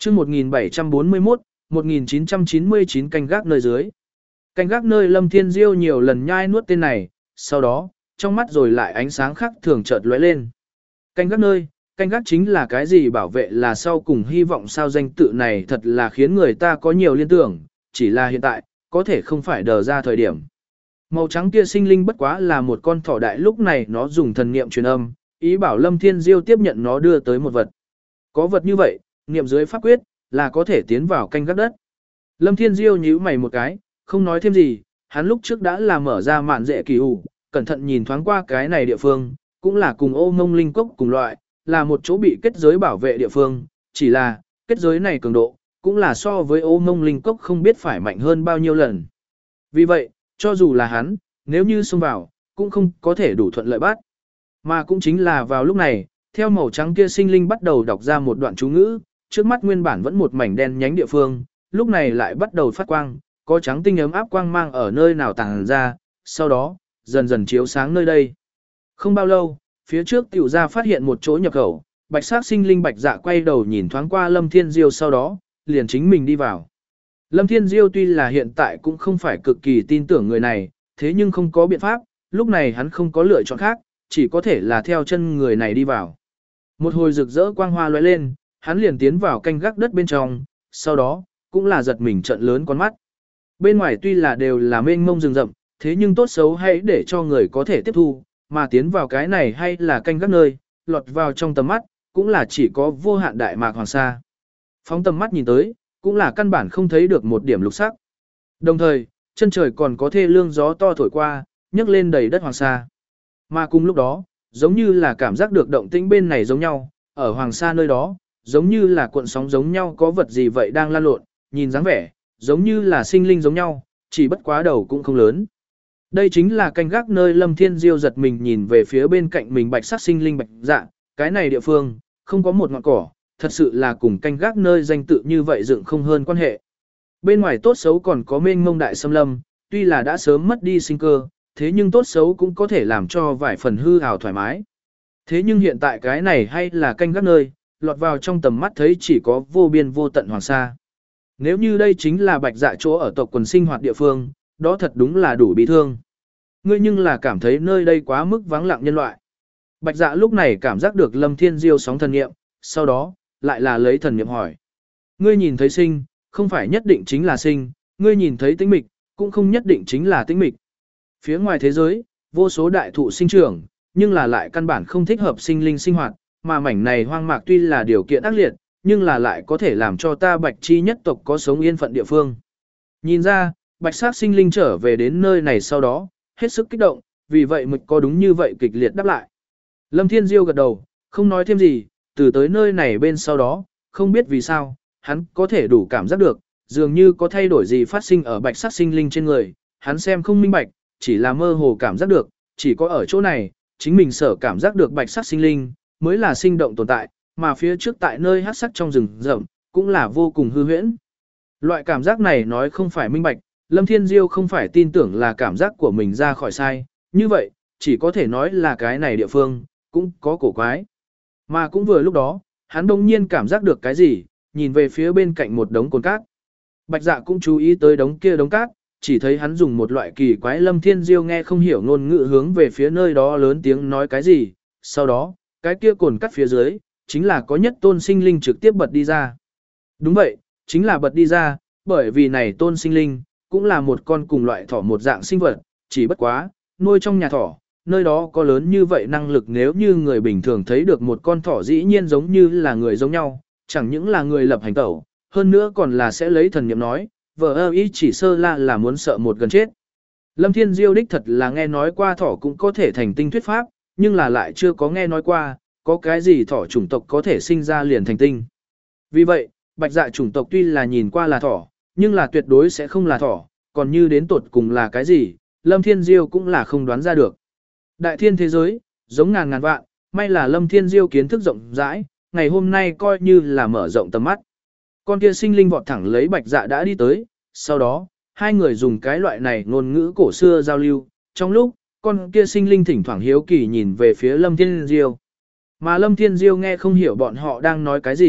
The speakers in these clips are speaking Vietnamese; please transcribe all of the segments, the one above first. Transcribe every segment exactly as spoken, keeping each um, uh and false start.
chương một nghìn bảy trăm bốn mươi mốt, một nghìn chín trăm chín mươi chín canh gác nơi dưới. Canh gác nơi Lâm Thiên Diêu nhiều lần nhai nuốt tên này, sau đó, trong mắt rồi lại ánh sáng khác thường chợt lóe lên. Canh gác nơi, canh gác chính là cái gì, bảo vệ là sau cùng, hy vọng sao, danh tự này thật là khiến người ta có nhiều liên tưởng, chỉ là hiện tại, có thể không phải đờ ra thời điểm. Màu trắng kia sinh linh bất quá là một con thỏ đại, lúc này nó dùng thần niệm truyền âm, ý bảo Lâm Thiên Diêu tiếp nhận nó đưa tới một vật. Có vật như vậy, niệm dưới pháp quyết, là có thể tiến vào canh gác đất. Lâm Thiên Diêu nhíu mày một cái, không nói thêm gì, hắn lúc trước đã là mở ra mạn dễ kỳ ủ, cẩn thận nhìn thoáng qua cái này địa phương, cũng là cùng ô mông linh cốc cùng loại, là một chỗ bị kết giới bảo vệ địa phương, chỉ là, kết giới này cường độ, cũng là so với ô mông linh cốc không biết phải mạnh hơn bao nhiêu lần. Vì vậy, cho dù là hắn, nếu như xông vào, cũng không có thể đủ thuận lợi bắt. Mà cũng chính là vào lúc này, theo màu trắng kia sinh linh bắt đầu đọc ra một đoạn chú ngữ, trước mắt nguyên bản vẫn một mảnh đen nhánh địa phương, lúc này lại bắt đầu phát quang, có trắng tinh ấm áp quang mang ở nơi nào tàng ra, sau đó, dần dần chiếu sáng nơi đây. Không bao lâu, phía trước tiểu ra phát hiện một chỗ nhập khẩu, bạch sắc sinh linh bạch dạ quay đầu nhìn thoáng qua Lâm Thiên Diêu, sau đó, liền chính mình đi vào. Lâm Thiên Diêu tuy là hiện tại cũng không phải cực kỳ tin tưởng người này, thế nhưng không có biện pháp, lúc này hắn không có lựa chọn khác, chỉ có thể là theo chân người này đi vào. Một hồi rực rỡ quang hoa lóe lên, hắn liền tiến vào canh gác đất bên trong, sau đó, cũng là giật mình trợn lớn con mắt. Bên ngoài tuy là đều là mênh mông rừng rậm, thế nhưng tốt xấu hãy để cho người có thể tiếp thu, mà tiến vào cái này hay là canh gác nơi, lọt vào trong tầm mắt, cũng là chỉ có vô hạn đại mạc hoàng sa. Phóng tầm mắt nhìn tới, cũng là căn bản không thấy được một điểm lục sắc. Đồng thời, chân trời còn có thê lương gió to thổi qua, nhấc lên đầy đất hoàng sa. Mà cùng lúc đó, giống như là cảm giác được động tĩnh bên này giống nhau, ở hoàng sa nơi đó, giống như là cuộn sóng giống nhau, có vật gì vậy đang lan lộn, nhìn dáng vẻ, giống như là sinh linh giống nhau, chỉ bất quá đầu cũng không lớn. Đây chính là canh gác nơi. Lâm Thiên Diêu giật mình nhìn về phía bên cạnh mình bạch sắc sinh linh bạch dạ, cái này địa phương, không có một ngọn cỏ, thật sự là cùng canh gác nơi danh tự như vậy dựng không hơn quan hệ. Bên ngoài tốt xấu còn có mênh mông đại xâm lâm, tuy là đã sớm mất đi sinh cơ, thế nhưng tốt xấu cũng có thể làm cho vài phần hư hào thoải mái. Thế nhưng hiện tại cái này hay là canh gác nơi, lọt vào trong tầm mắt thấy chỉ có vô biên vô tận hoàng sa. Nếu như đây chính là bạch dạ chỗ ở tộc quần sinh hoạt địa phương, đó thật đúng là đủ bị thương. Ngươi nhưng là cảm thấy nơi đây quá mức vắng lặng nhân loại. Bạch dạ lúc này cảm giác được Lâm Thiên Diêu sóng thần niệm, sau đó, lại là lấy thần niệm hỏi. Ngươi nhìn thấy sinh, không phải nhất định chính là sinh, ngươi nhìn thấy tĩnh mịch, cũng không nhất định chính là tĩnh mịch. Phía ngoài thế giới, vô số đại thụ sinh trưởng, nhưng là lại căn bản không thích hợp sinh linh sinh hoạt, mà mảnh này hoang mạc tuy là điều kiện ác liệt, nhưng là lại có thể làm cho ta bạch chi nhất tộc có sống yên phận địa phương. Nhìn ra, bạch sát sinh linh trở về đến nơi này sau đó, hết sức kích động, vì vậy mịch có đúng như vậy kịch liệt đáp lại. Lâm Thiên Diêu gật đầu, không nói thêm gì, từ tới nơi này bên sau đó, không biết vì sao, hắn có thể đủ cảm giác được, dường như có thay đổi gì phát sinh ở bạch sát sinh linh trên người, hắn xem không minh bạch, chỉ là mơ hồ cảm giác được, chỉ có ở chỗ này, chính mình sở cảm giác được bạch sát sinh linh, mới là sinh động tồn tại, mà phía trước tại nơi hát sắc trong rừng rậm, cũng là vô cùng hư huyễn. Loại cảm giác này nói không phải minh bạch, Lâm Thiên Diêu không phải tin tưởng là cảm giác của mình ra khỏi sai, như vậy, chỉ có thể nói là cái này địa phương, cũng có cổ quái. Mà cũng vừa lúc đó, hắn đông nhiên cảm giác được cái gì, nhìn về phía bên cạnh một đống cồn cát. Bạch dạ cũng chú ý tới đống kia đống cát, chỉ thấy hắn dùng một loại kỳ quái. Lâm Thiên Diêu nghe không hiểu ngôn ngữ hướng về phía nơi đó lớn tiếng nói cái gì, sau đó, cái kia cồn cát phía dưới, chính là có nhất tôn sinh linh trực tiếp bật đi ra. Đúng vậy, chính là bật đi ra, bởi vì này tôn sinh linh, cũng là một con cùng loại thỏ một dạng sinh vật, chỉ bất quá, nuôi trong nhà thỏ, nơi đó có lớn như vậy năng lực, nếu như người bình thường thấy được một con thỏ dĩ nhiên giống như là người giống nhau, chẳng những là người lập hành tẩu, hơn nữa còn là sẽ lấy thần niệm nói, vợ ơ ý chỉ sơ la là muốn sợ một gần chết. Lâm Thiên Diêu đích thật là nghe nói qua thỏ cũng có thể thành tinh thuyết pháp, nhưng là lại chưa có nghe nói qua, có cái gì thỏ chủng tộc có thể sinh ra liền thành tinh. Vì vậy, bạch dạ chủng tộc tuy là nhìn qua là thỏ, nhưng là tuyệt đối sẽ không là thỏ, còn như đến tột cùng là cái gì, Lâm Thiên Diêu cũng là không đoán ra được. Đại thiên thế giới, giống ngàn ngàn vạn, may là Lâm Thiên Diêu kiến thức rộng rãi, ngày hôm nay coi như là mở rộng tầm mắt. Con kia sinh linh vọt thẳng lấy bạch dạ đã đi tới, sau đó, hai người dùng cái loại này ngôn ngữ cổ xưa giao lưu, trong lúc, con kia sinh linh thỉnh thoảng hiếu kỳ nhìn về phía Lâm Thiên Diêu. Mà Lâm Thiên Diêu nghe không hiểu bọn họ đang nói cái gì,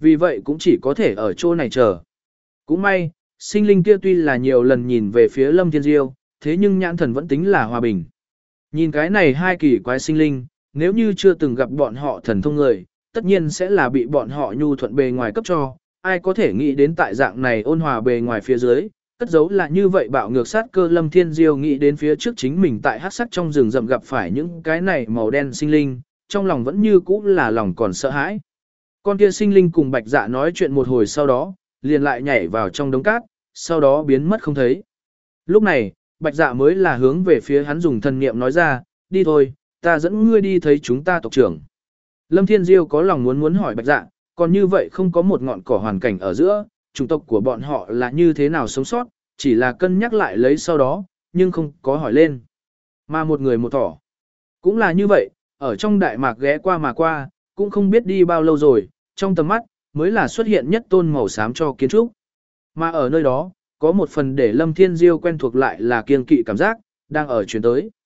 vì vậy cũng chỉ có thể ở chỗ này chờ. Cũng may, sinh linh kia tuy là nhiều lần nhìn về phía Lâm Thiên Diêu, thế nhưng nhãn thần vẫn tính là hòa bình. Nhìn cái này hai kỳ quái sinh linh, nếu như chưa từng gặp bọn họ thần thông người, tất nhiên sẽ là bị bọn họ nhu thuận bề ngoài cấp cho, ai có thể nghĩ đến tại dạng này ôn hòa bề ngoài phía dưới, cất giấu là như vậy bạo ngược sát cơ. Lâm Thiên Diêu nghĩ đến phía trước chính mình tại hắc sắc trong rừng rậm gặp phải những cái này màu đen sinh linh, trong lòng vẫn như cũ là lòng còn sợ hãi. Con kia sinh linh cùng Bạch Dạ nói chuyện một hồi sau đó, liền lại nhảy vào trong đống cát, sau đó biến mất không thấy. Lúc này, Bạch Dạ mới là hướng về phía hắn dùng thần niệm nói ra, đi thôi, ta dẫn ngươi đi thấy chúng ta tộc trưởng. Lâm Thiên Diêu có lòng muốn muốn hỏi Bạch Dạ, còn như vậy không có một ngọn cỏ hoàn cảnh ở giữa, chủng tộc của bọn họ là như thế nào sống sót, chỉ là cân nhắc lại lấy sau đó, nhưng không có hỏi lên. Mà một người một thỏ. Cũng là như vậy, ở trong Đại Mạc ghé qua mà qua, cũng không biết đi bao lâu rồi, trong tầm mắt, mới là xuất hiện nhất tôn màu xám cho kiến trúc. Mà ở nơi đó, có một phần để Lâm Thiên Diêu quen thuộc lại là kiên kỵ cảm giác, đang ở chuyển tới.